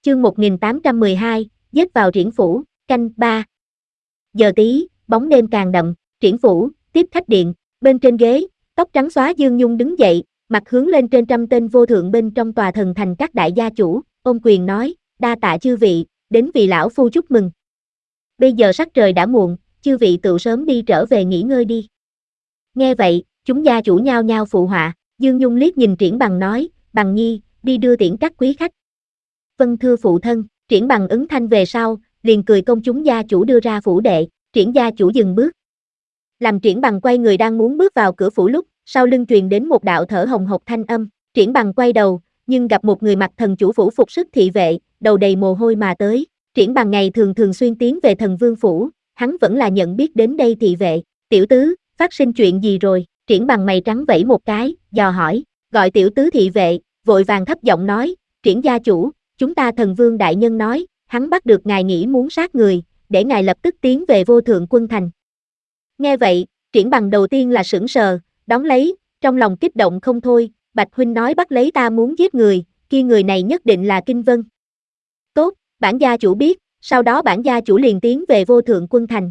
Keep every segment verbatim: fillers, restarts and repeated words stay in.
chương một nghìn tám trăm mười hai, giết vào Triển phủ, canh ba. Giờ tí, bóng đêm càng đậm, Triển phủ, tiếp khách điện, bên trên ghế, tóc trắng xóa Dương Nhung đứng dậy, mặt hướng lên trên trăm tên vô thượng bên trong tòa thần thành các đại gia chủ, ôm quyền nói, đa tạ chư vị, đến vì lão phu chúc mừng. Bây giờ sắc trời đã muộn, chư vị tự sớm đi trở về nghỉ ngơi đi. Nghe vậy, chúng gia chủ nhao nhao phụ họa, Dương Nhung liếc nhìn Triển Bằng nói, Bằng nhi, đi đưa tiễn các quý khách. Vâng thưa phụ thân, Triển Bằng ứng thanh về sau, liền cười công chúng gia chủ đưa ra phủ đệ, Triển gia chủ dừng bước. Làm Triển Bằng quay người đang muốn bước vào cửa phủ lúc, sau lưng truyền đến một đạo thở hồng hộc thanh âm, Triển Bằng quay đầu, nhưng gặp một người mặc thần chủ phủ phục sức thị vệ, đầu đầy mồ hôi mà tới. Triển Bằng ngày thường thường xuyên tiến về thần vương phủ, hắn vẫn là nhận biết đến đây thị vệ, tiểu tứ, phát sinh chuyện gì rồi, Triển Bằng mày trắng vẫy một cái, dò hỏi, gọi tiểu tứ thị vệ, vội vàng thấp giọng nói, Triển gia chủ, chúng ta thần vương đại nhân nói, hắn bắt được ngài nghĩ muốn sát người, để ngài lập tức tiến về vô thượng quân thành. Nghe vậy, Triển Bằng đầu tiên là sững sờ, đón lấy, trong lòng kích động không thôi, Bạch huynh nói bắt lấy ta muốn giết người, kia người này nhất định là Kinh Vân. Tốt, bản gia chủ biết, sau đó bản gia chủ liền tiến về vô thượng quân thành.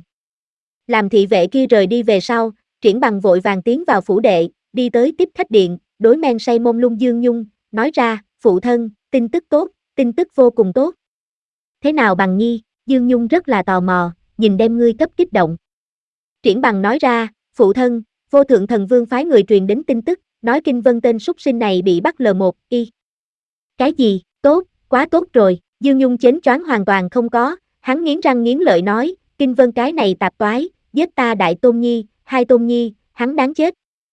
Làm thị vệ kia rời đi về sau, Triển Bằng vội vàng tiến vào phủ đệ, đi tới tiếp khách điện, đối men say mông lung Dương Nhung, nói ra, phụ thân, tin tức tốt, tin tức vô cùng tốt. Thế nào Bằng nhi, Dương Nhung rất là tò mò, nhìn đem ngươi cấp kích động. Triển Bằng nói ra, phụ thân, vô thượng thần vương phái người truyền đến tin tức, nói Kinh Vân tên súc sinh này bị bắt lờ một, y. Cái gì, tốt, quá tốt rồi, Dương Nhung chến choáng hoàn toàn không có, hắn nghiến răng nghiến lợi nói, Kinh Vân cái này tạp toái, giết ta đại tôn nhi, hai tôn nhi, hắn đáng chết.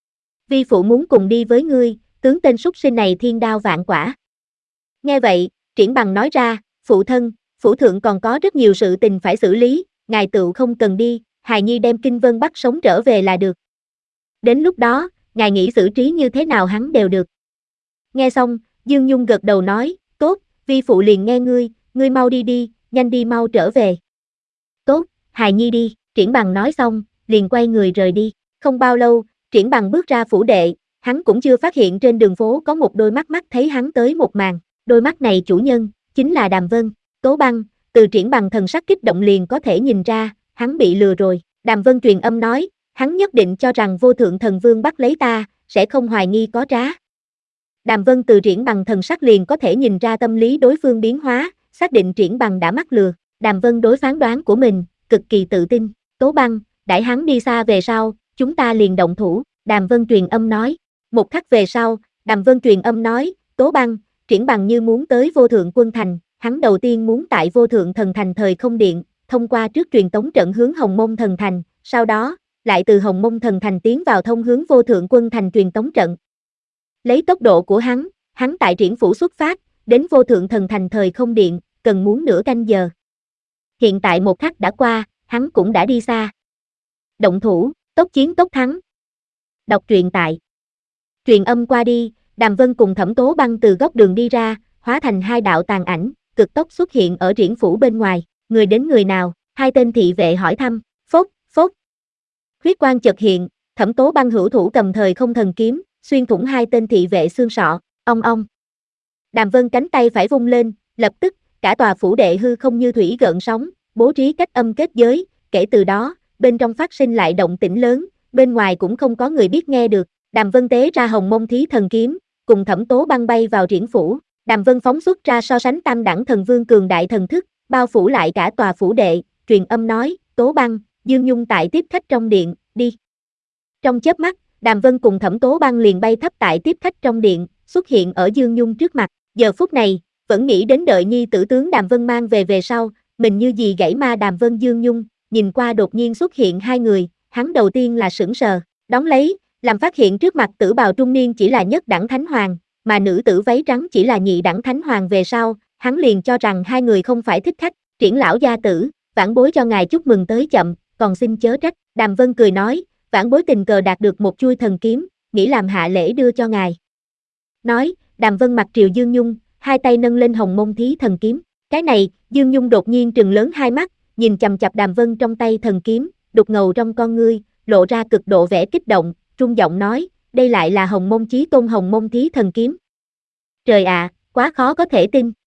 Vi phụ muốn cùng đi với ngươi, tướng tên súc sinh này thiên đao vạn quả. Nghe vậy, Triển Bằng nói ra, phụ thân, phủ thượng còn có rất nhiều sự tình phải xử lý, ngài tựu không cần đi, hài nhi đem Kinh Vân bắt sống trở về là được. Đến lúc đó, ngài nghĩ xử trí như thế nào hắn đều được. Nghe xong, Dương Nhung gật đầu nói, tốt, vi phụ liền nghe ngươi, ngươi mau đi đi, nhanh đi mau trở về. Tốt, hài nhi đi, Triển Bằng nói xong, liền quay người rời đi. Không bao lâu, Triển Bằng bước ra phủ đệ, hắn cũng chưa phát hiện trên đường phố có một đôi mắt mắt thấy hắn tới một màn. Đôi mắt này chủ nhân, chính là Đàm Vân, Tố Băng, từ Triển Bằng thần sắc kích động liền có thể nhìn ra, hắn bị lừa rồi. Đàm Vân truyền âm nói, hắn nhất định cho rằng vô thượng thần vương bắt lấy ta, sẽ không hoài nghi có trá. Đàm Vân từ Triển Bằng thần sắc liền có thể nhìn ra tâm lý đối phương biến hóa, xác định Triển Bằng đã mắc lừa. Đàm Vân đối phán đoán của mình, cực kỳ tự tin. Tố Băng, đãi hắn đi xa về sau, chúng ta liền động thủ, Đàm Vân truyền âm nói. Một khắc về sau, Đàm Vân truyền âm nói, Tố Băng, Triển Bằng như muốn tới vô thượng quân thành, hắn đầu tiên muốn tại vô thượng thần thành thời không điện, thông qua trước truyền tống trận hướng Hồng Mông thần thành, sau đó, lại từ Hồng Mông thần thành tiến vào thông hướng vô thượng quân thành truyền tống trận. Lấy tốc độ của hắn, hắn tại Triển phủ xuất phát, đến vô thượng thần thành thời không điện, cần muốn nửa canh giờ. Hiện tại một khắc đã qua, hắn cũng đã đi xa. Động thủ, tốc chiến tốc thắng. Đọc truyện tại truyền âm qua đi, Đàm Vân cùng Thẩm Tố Băng từ góc đường đi ra, hóa thành hai đạo tàn ảnh, cực tốc xuất hiện ở Triển phủ bên ngoài, người đến người nào, hai tên thị vệ hỏi thăm, phốc, phốc. Huyết quang chợt hiện, Thẩm Tố Băng hữu thủ cầm thời không thần kiếm, xuyên thủng hai tên thị vệ xương sọ, ong ong. Đàm Vân cánh tay phải vung lên, lập tức, cả tòa phủ đệ hư không như thủy gợn sóng, bố trí cách âm kết giới, kể từ đó, bên trong phát sinh lại động tĩnh lớn, bên ngoài cũng không có người biết nghe được. Đàm Vân tế ra Hồng Mông Thí Thần Kiếm, cùng Thẩm Tố Băng bay vào Triển phủ. Đàm Vân phóng xuất ra so sánh tam đẳng thần vương cường đại thần thức, bao phủ lại cả tòa phủ đệ, truyền âm nói, Tố Băng, Dương Nhung tại tiếp khách trong điện, đi. Trong chớp mắt, Đàm Vân cùng Thẩm Tố Băng liền bay thấp tại tiếp khách trong điện, xuất hiện ở Dương Nhung trước mặt. Giờ phút này, vẫn nghĩ đến đợi nhi tử tướng Đàm Vân mang về về sau, mình như gì gãy ma Đàm Vân Dương Nhung, nhìn qua đột nhiên xuất hiện hai người, hắn đầu tiên là sững sờ, đón lấy, làm phát hiện trước mặt tử bào trung niên chỉ là nhất đẳng thánh hoàng, mà nữ tử váy trắng chỉ là nhị đẳng thánh hoàng về sau, hắn liền cho rằng hai người không phải thích khách. Triển lão gia tử, vãn bối cho ngài chúc mừng tới chậm, còn xin chớ trách. Đàm Vân cười nói, vãn bối tình cờ đạt được một chuôi thần kiếm, nghĩ làm hạ lễ đưa cho ngài. Nói, Đàm Vân mặt triều Dương Nhung, hai tay nâng lên Hồng Mông Thí Thần Kiếm. Cái này, Dương Nhung đột nhiên trừng lớn hai mắt, nhìn chằm chằm Đàm Vân trong tay thần kiếm, đục ngầu trong con ngươi, lộ ra cực độ vẻ kích động, trung giọng nói, đây lại là Hồng Mông Chí Tôn Hồng Mông Thí Thần Kiếm. Trời ạ, quá khó có thể tin,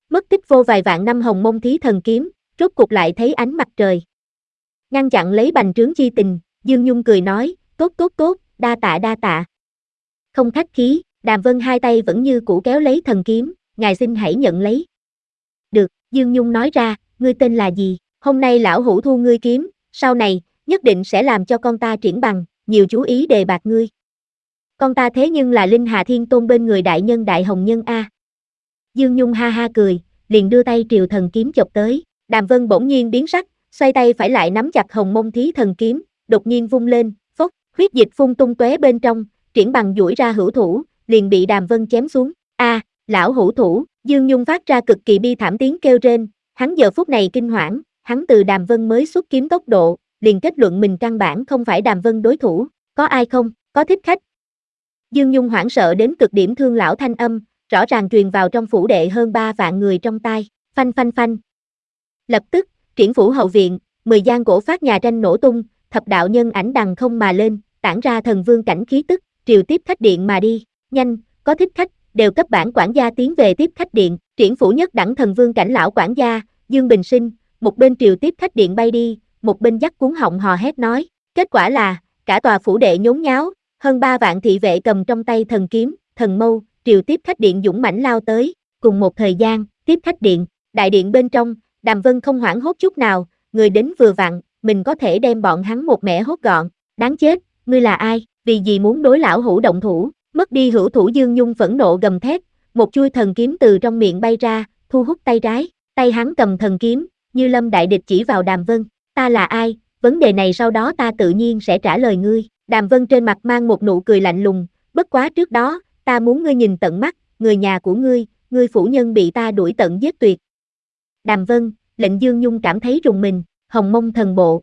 Mất tích vô vài vạn năm hồng mông thí thần kiếm, rốt cục lại thấy ánh mặt trời. Ngăn chặn lấy bành trướng chi tình, Dương Nhung cười nói, tốt tốt tốt, đa tạ đa tạ. Không khách khí, Đàm Vân hai tay vẫn như cũ kéo lấy thần kiếm, ngài xin hãy nhận lấy. Được, Dương Nhung nói ra, ngươi tên là gì, hôm nay lão hủ thu ngươi kiếm, sau này, nhất định sẽ làm cho con ta triển bằng, nhiều chú ý đề bạt ngươi. Con ta thế nhưng là Linh Hà Thiên Tôn bên người đại nhân đại hồng nhân A. Dương Nhung ha ha cười, liền đưa tay triều thần kiếm chộp tới, Đàm Vân bỗng nhiên biến sắc, xoay tay phải lại nắm chặt hồng mông thí thần kiếm, đột nhiên vung lên, phốc, huyết dịch phun tung tóe bên trong, triển bằng duỗi ra hữu thủ, liền bị Đàm Vân chém xuống. A, lão hữu thủ, Dương Nhung phát ra cực kỳ bi thảm tiếng kêu rên, hắn giờ phút này kinh hoảng, hắn từ Đàm Vân mới xuất kiếm tốc độ, liền kết luận mình căn bản không phải Đàm Vân đối thủ, có ai không, có thích khách. Dương Nhung hoảng sợ đến cực điểm thương lão thanh âm, rõ ràng truyền vào trong phủ đệ hơn ba vạn người trong tai, phanh phanh phanh. Lập tức, triển phủ hậu viện, mười gian gỗ phát nhà tranh nổ tung, thập đạo nhân ảnh đằng không mà lên, tản ra thần vương cảnh khí tức, triều tiếp khách điện mà đi, nhanh, có thích khách, đều cấp bản quản gia tiến về tiếp khách điện, triển phủ nhất đẳng thần vương cảnh lão quản gia, Dương Bình Sinh, một bên triều tiếp khách điện bay đi, một bên dắt cuốn họng hò hét nói, kết quả là, cả tòa phủ đệ nhốn nháo, hơn ba vạn thị vệ cầm trong tay thần kiếm, thần mâu, triều tiếp khách điện dũng mãnh lao tới, cùng một thời gian, tiếp khách điện, đại điện bên trong, Đàm Vân không hoảng hốt chút nào, người đến vừa vặn, mình có thể đem bọn hắn một mẻ hốt gọn, đáng chết, ngươi là ai, vì gì muốn đối lão hữu động thủ, mất đi hữu thủ Dương Nhung phẫn nộ gầm thét, một chuôi thần kiếm từ trong miệng bay ra, thu hút tay trái, tay hắn cầm thần kiếm, như lâm đại địch chỉ vào Đàm Vân, ta là ai, vấn đề này sau đó ta tự nhiên sẽ trả lời ngươi, Đàm Vân trên mặt mang một nụ cười lạnh lùng, bất quá trước đó, ta muốn ngươi nhìn tận mắt, người nhà của ngươi, ngươi phủ nhân bị ta đuổi tận giết tuyệt. Đàm Vân, lệnh Dương Nhung cảm thấy rùng mình, hồng mông thần bộ.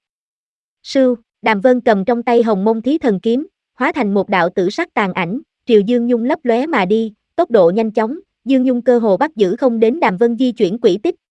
Sưu, Đàm Vân cầm trong tay hồng mông thí thần kiếm, hóa thành một đạo tử sắc tàn ảnh, triều Dương Nhung lấp lóe mà đi, tốc độ nhanh chóng, Dương Nhung cơ hồ bắt giữ không đến Đàm Vân di chuyển quỹ tích,